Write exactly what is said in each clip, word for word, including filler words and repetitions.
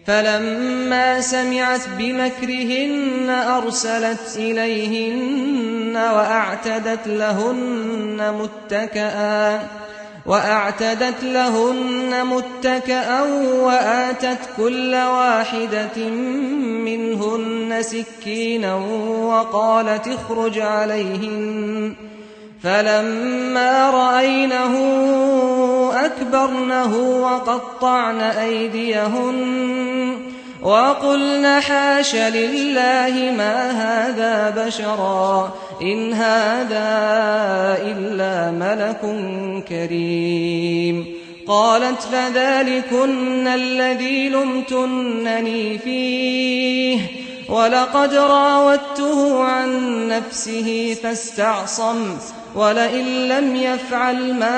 فلما سمعت بمكرهن أرسلت إليهن وأعتدت لهن متكئا وأعتدت لهن متكئا وآتت كل واحدة منهن سكينا وقالت اخرج عليهن فلما رأينه أكبرنه وقطعن أيديهن وقلن حاش لله ما هذا بشرا إن هذا إلا ملك كريم. قالت فذلكن الذي لمتنني فيه ولقد راودته عن نفسه فاستعصم ولئن لم يفعل ما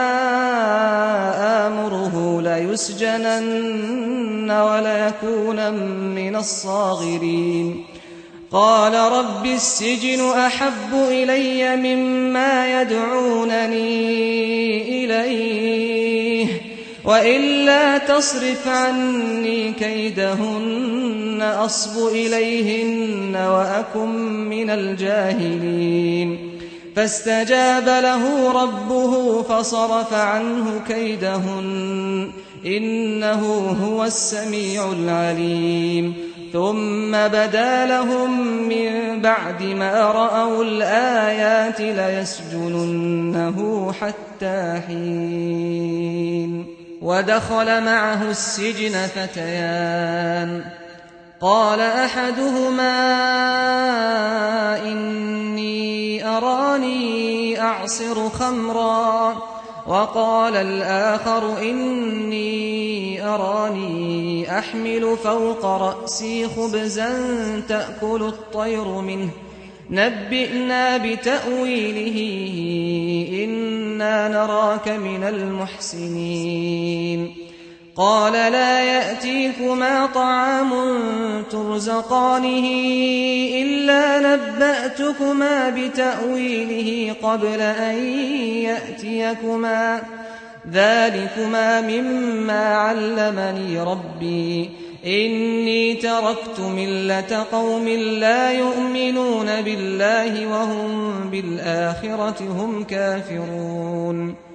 آمره ليسجنن وليكون من الصاغرين. قال رب السجن أحب إلي مما يدعونني إليه وإلا تصرف عني كيدهن أصب إليهن وأكن من الجاهلين. فاستجاب له ربه فصرف عنه كيدهن إنه هو السميع العليم. ثم بدا لهم من بعد ما رأوا الآيات ليسجننه حتى حين. ودخل معه السجن فتيان قال أحدهما إني أراني أعصر خمرا وقال الآخر إني أراني أحمل فوق رأسي خبزا تأكل الطير منه نبئنا بتأويله إنا نراك من المحسنين. قال لا يأتيكما طعام ترزقانه إلا نبأتكما بتأويله قبل أن يأتيكما ذلكما مما علمني ربي إني تركت ملة قوم لا يؤمنون بالله وهم بالآخرة هم كافرون.